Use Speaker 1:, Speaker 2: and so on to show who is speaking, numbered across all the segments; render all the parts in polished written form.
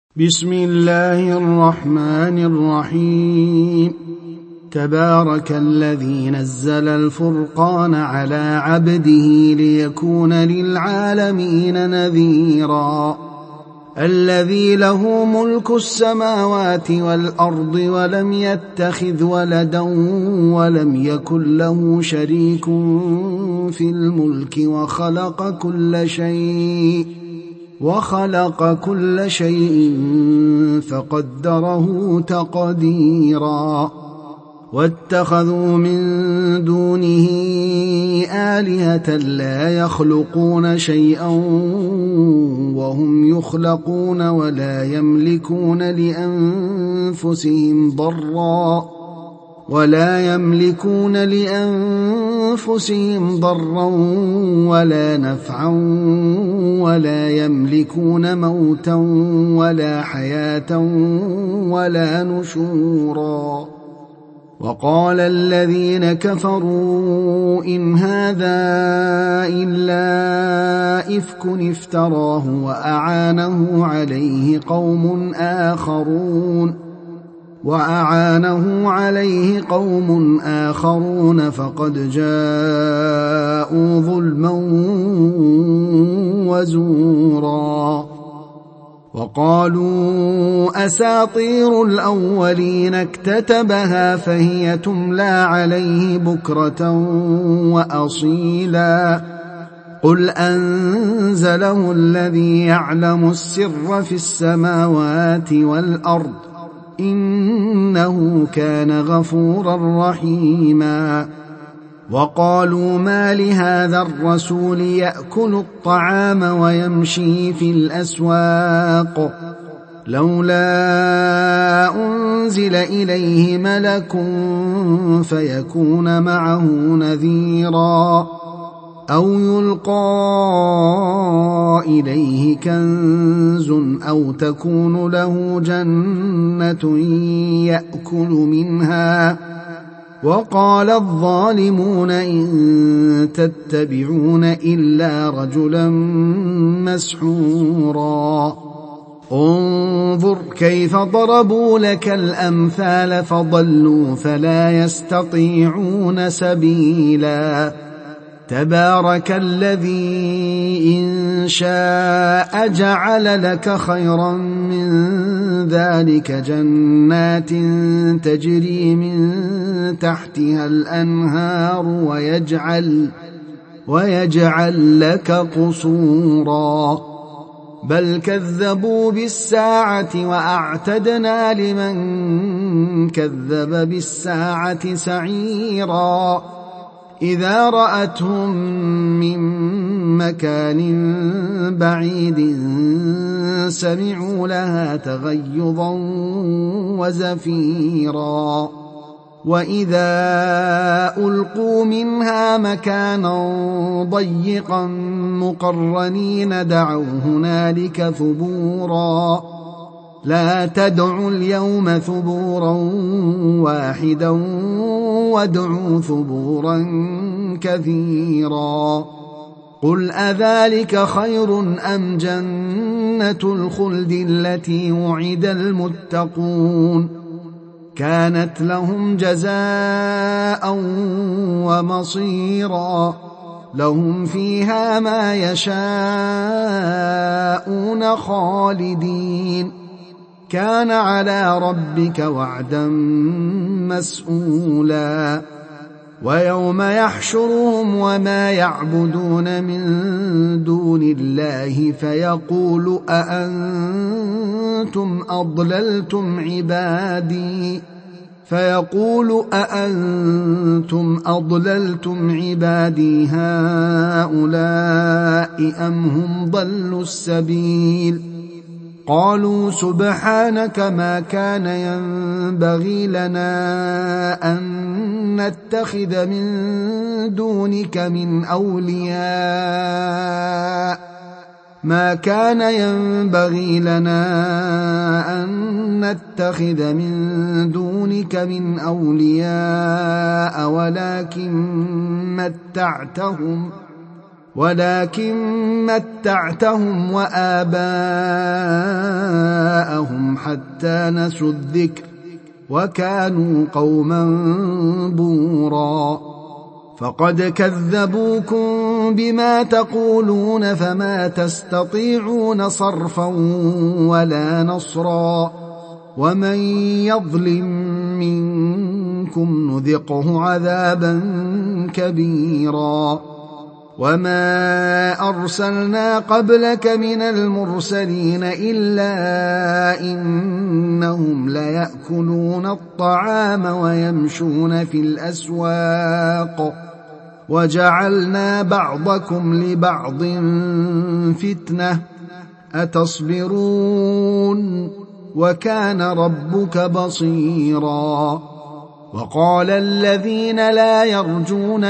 Speaker 1: بسم الله الرحمن الرحيم. تبارك الذي نزل الفرقان على عبده ليكون للعالمين نذيرا. الذي له ملك السماوات والأرض ولم يتخذ ولدا ولم يكن له شريك في الملك وخلق كل شيء فقدره تقديرا. واتخذوا من دونه آلهة لا يخلقون شيئا وهم يخلقون ولا يملكون لأنفسهم ضرا ولا نفعا ولا يملكون موتا ولا حياة ولا نشورا. وقال الذين كفروا إن هذا إلا إفك افتراه وأعانه عليه قوم آخرون فقد جاءوا ظلما وزورا. وقالوا أساطير الأولين اكتتبها فهي تملى عليه بكرة وأصيلا. قل أنزله الذي يعلم السر في السماوات والأرض إنه كان غفورا رحيما. وقالوا ما لهذا الرسول يأكل الطعام ويمشي في الأسواق لولا أنزل إليه ملك فيكون معه نذيرا أو يلقى إليه كنز أو تكون له جنة يأكل منها. وقال الظالمون إن تتبعون إلا رجلا مسحورا. انظر كيف ضربوا لك الأمثال فضلوا فلا يستطيعون سبيلا. تبارك الذي إن شاء جعل لك خيرا من ذلك جنات تجري من تحتها الأنهار ويجعل لك قصورا. بل كذبوا بالساعة وأعتدنا لمن كذب بالساعة سعيرا. إذا رأتهم من مكان بعيد سمعوا لها تغيظا وزفيرا. وإذا ألقوا منها مكانا ضيقا مقرنين دعوا هنالك ثبورا. لا تدعوا اليوم ثبورا واحدا وادعوا ثبورا كثيرا. قل أذلك خير أم جنة الخلد التي وعد المتقون كانت لهم جزاء ومصيرا. لهم فيها ما يشاءون خالدين كان على ربك وعدا مسئولا. ويوم يحشرهم وما يعبدون من دون الله فيقول أأنتم أضللتم عبادي هؤلاء أم هم ضلوا السبيل. قالوا سبحانك ما كان ينبغي لنا أن نتخذ من دونك من أولياء ولكن متعتهم وآباءهم حتى نسوا الذكر وكانوا قوما بورا فقد كذبوكم بما تقولون فما تستطيعون صرفا ولا نصرا ومن يظلم منكم نذقه عذابا كبيرا وما أرسلنا قبلك من المرسلين إلا إنهم ليأكلون الطعام ويمشون في الأسواق وجعلنا بعضكم لبعض فتنة أتصبرون وكان ربك بصيرا وقال الذين لا يرجون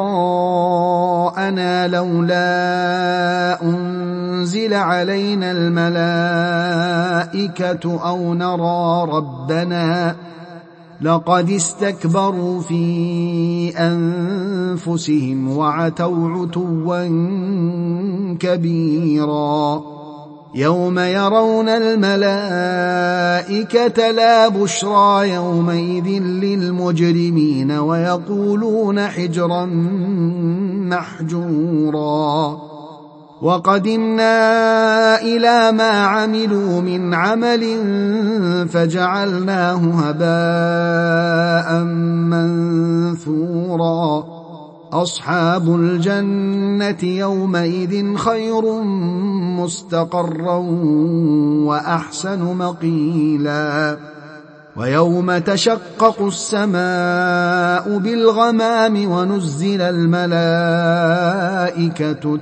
Speaker 1: لقاءنا لولا أنزل علينا الملائكة أو نرى ربنا لقد استكبروا في أنفسهم وعتوا عتوا كبيرا يوم يرون الملائكة لا بشرى يومئذ للمجرمين ويقولون حجرا محجورا وقدمنا إلى ما عملوا من عمل فجعلناه هباء منثورا أصحاب الجنة يومئذ خير مستقرا وأحسن مقيلا ويوم تشقق السماء بالغمام ونزل الملائكة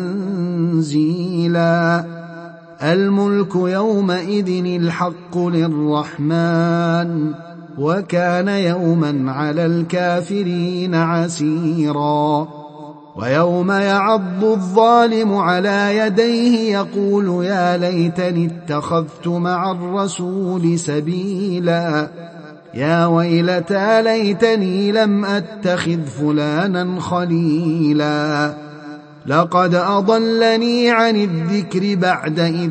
Speaker 1: تنزيلا الملك يومئذ الحق للرحمن وكان يوما على الكافرين عسيرا ويوم يعض الظالم على يديه يقول يا ليتني اتخذت مع الرسول سبيلا يا ويلتى ليتني لم أتخذ فلانا خليلا لقد أضلني عن الذكر بعد إذ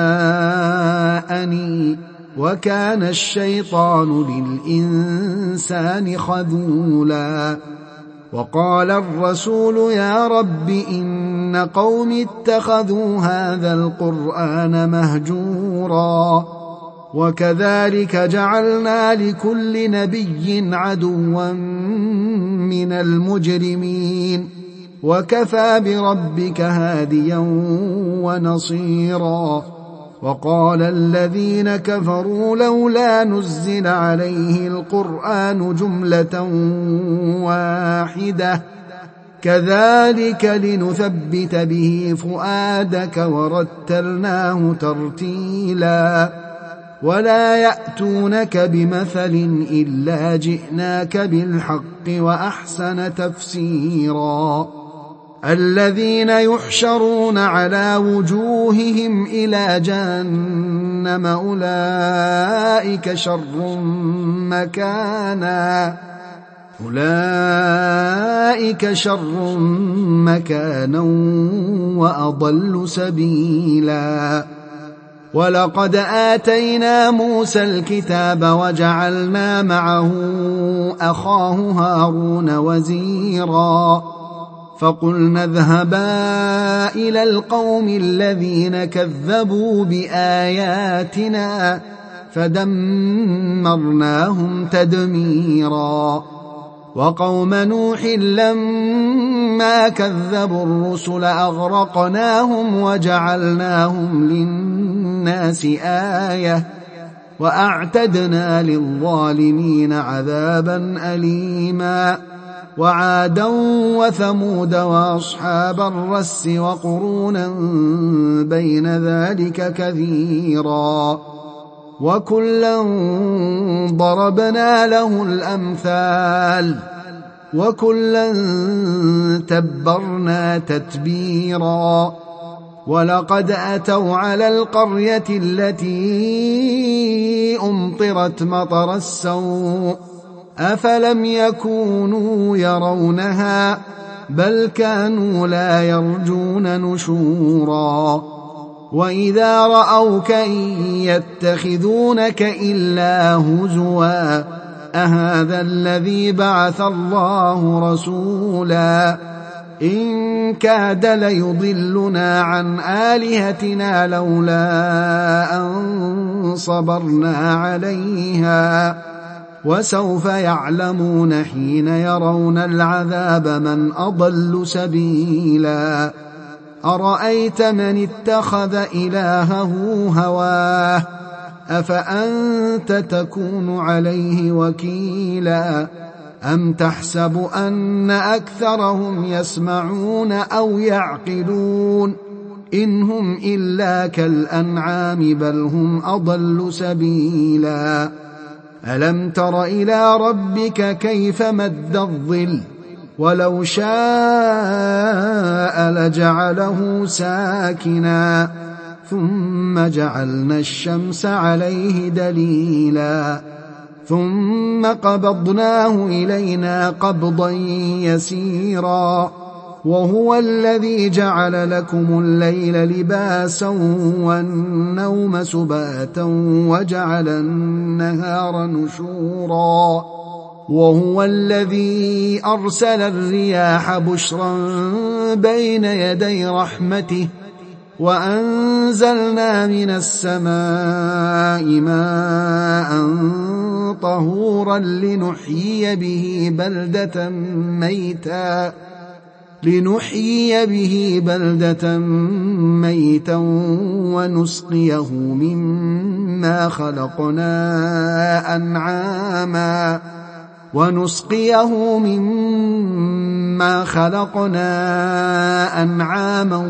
Speaker 1: جاءني وكان الشيطان للإنسان خذولا وقال الرسول يا رب إن قوم اتخذوا هذا القرآن مهجورا وكذلك جعلنا لكل نبي عدوا من المجرمين وكفى بربك هاديا ونصيرا وقال الذين كفروا لولا نزل عليه القرآن جملة واحدة كذلك لنثبت به فؤادك ورتلناه ترتيلا ولا يأتونك بمثل إلا جئناك بالحق وأحسن تفسيرا الذين يحشرون على وجوههم إلى جهنم أولئك شر مكانا وأضل سبيلا ولقد آتينا موسى الكتاب وجعلنا معه أخاه هارون وزيرا فقلنا اذهبا إلى القوم الذين كذبوا بآياتنا فدمرناهم تدميرا وقوم نوح لما كذبوا الرسل أغرقناهم وجعلناهم للناس آية وأعتدنا للظالمين عذابا أليما وعادا وثمود وأصحاب الرس وقرونا بين ذلك كثيرا وكلا ضربنا له الأمثال وكلا تبرنا تتبيرا ولقد أتوا على القرية التي أمطرت مطر السوء أفلم يكونوا يرونها بل كانوا لا يرجون نشورا وإذا رأوك إن يتخذونك إلا هزوا أهذا الذي بعث الله رسولا إن كاد ليضلنا عن آلهتنا لولا أن صبرنا عليها وسوف يعلمون حين يرون العذاب من أضل سبيلا أرأيت من اتخذ إلهه هواه أفأنت تكون عليه وكيلا أم تحسب أن أكثرهم يسمعون أو يعقلون إن هم إلا كالأنعام بل هم أضل سبيلا ألم تر إلى ربك كيف مد الظل ولو شاء لجعله ساكنا ثم جعلنا الشمس عليه دليلا ثم قبضناه إلينا قبضا يسيرا وهو الذي جعل لكم الليل لباسا والنوم سباتا وجعل النهار نشورا وهو الذي أرسل الرياح بشرا بين يدي رحمته وأنزلنا من السماء ماء طهورا لنحيي به بلدة ميتا ونسقيه مما خلقنا أنعاما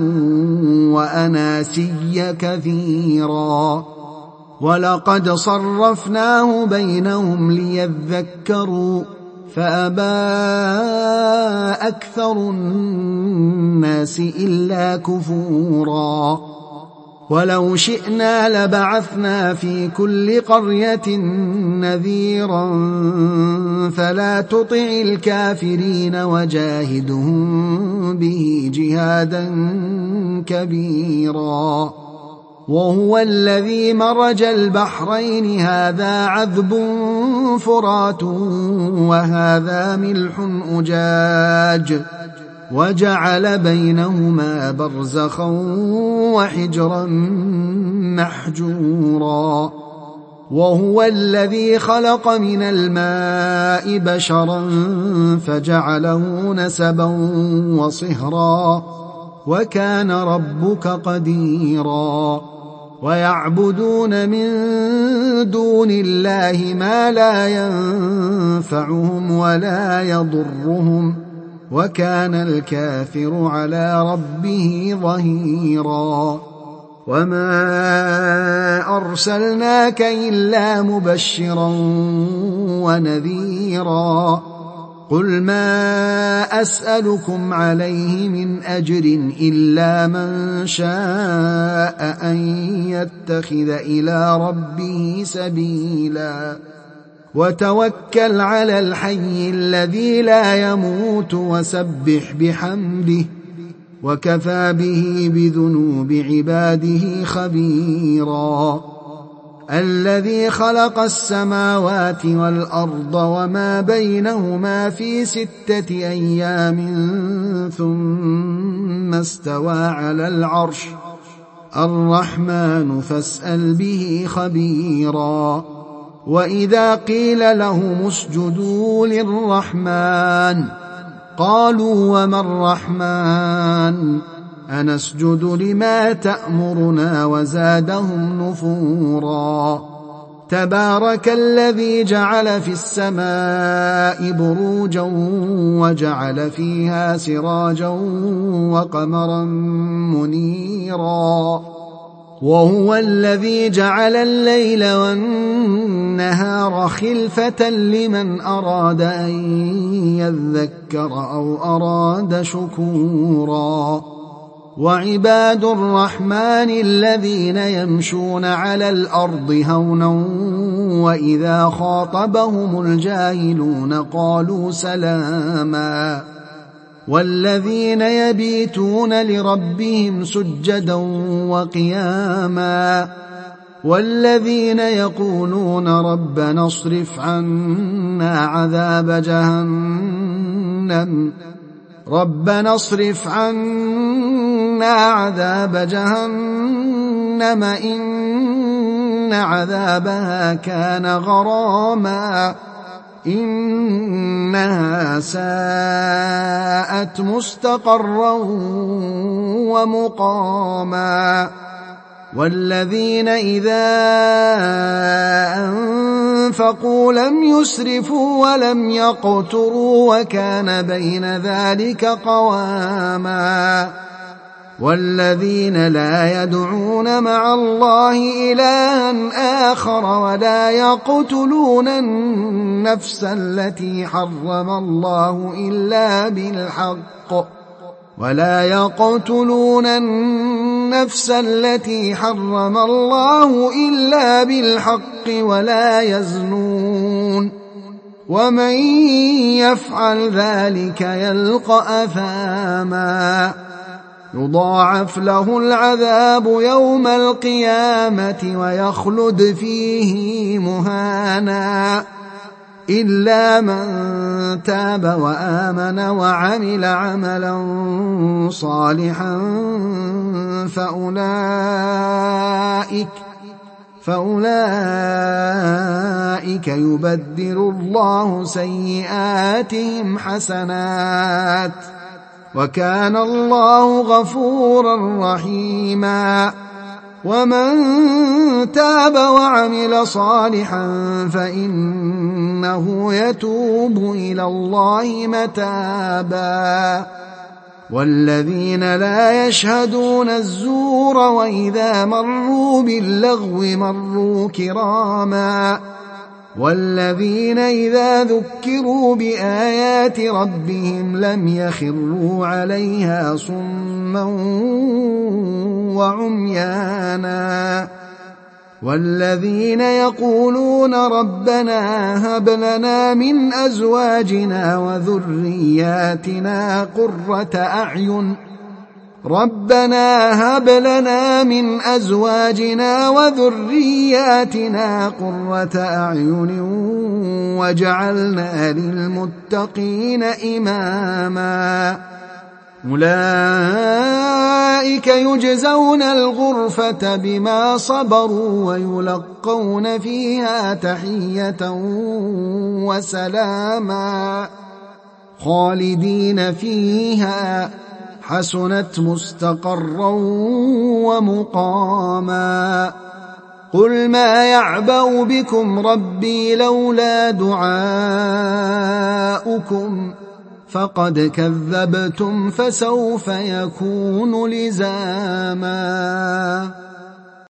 Speaker 1: وأناسيا كثيرا ولقد صرفناه بينهم ليذكروا فأبى أكثر الناس إلا كفورا ولو شئنا لبعثنا في كل قرية نذيرا فلا تطع الكافرين وجاهدهم به جهادا كبيرا وهو الذي مرج البحرين هذا عذب فرات وهذا ملح أجاج وجعل بينهما برزخا وحجرا محجورا وهو الذي خلق من الماء بشرا فجعله نسبا وصهرا وكان ربك قديرا ويعبدون من دون الله ما لا ينفعهم ولا يضرهم وكان الكافر على ربه ظهيرا وما أرسلناك إلا مبشرا ونذيرا قل ما أسألكم عليه من أجر إلا من شاء أن يتخذ إلى ربه سبيلا وتوكل على الحي الذي لا يموت وسبح بحمده وكفى به بذنوب عباده خبيرا الذي خلق السماوات والأرض وما بينهما في 6 أيام ثم استوى على العرش الرحمن فاسأل به خبيرا وإذا قيل لهم اسجدوا للرحمن قالوا وما الرحمن أنسجد لما تأمرنا وزادهم نفورا تبارك الذي جعل في السماء بروجا وجعل فيها سراجا وقمرا منيرا وهو الذي جعل الليل والنهار خلفة لمن أراد أن يذكر أو أراد شكورا وعباد الرحمن الذين يمشون على الأرض هونا وإذا خاطبهم الجاهلون قالوا سلاما والذين يبيتون لربهم سجدا وقياما والذين يقولون ربنا اصرف عنا عذاب جهنم إن عذابها كان غراما إنها ساءت مستقرا ومقاما والذين إذا أنفقوا لم يسرفوا ولم يقتروا وكان بين ذلك قواما والذين لا يدعون مع الله إلها آخر ولا يقتلون النفس التي حرم الله إلا بالحق ولا يزنون ومن يفعل ذلك يلقى أثاما يضاعف له العذاب يوم القيامة ويخلد فيه مهانا إلا من تاب وآمن وعمل عملا صالحا فأولئك يبدل الله سيئاتهم حسنات وكان الله غفورا رحيما ومن تاب وعمل صالحا فإنه يتوب إلى الله متابا والذين لا يشهدون الزور وإذا مروا باللغو مروا كراما والذين إذا ذكروا بآيات ربهم لم يخروا عليها صما وعميانا والذين يقولون ربنا هب لنا من أزواجنا وذرياتنا قرة أعين وجعلنا للمتقين إماما أولئك يجزون الغرفة بما صبروا ويلقون فيها تحية وسلاما خالدين فيها حسنت مستقرا ومقاما قل ما يعبأ بكم ربي لولا دعاؤكم فقد كذبتم فسوف يكون لزاما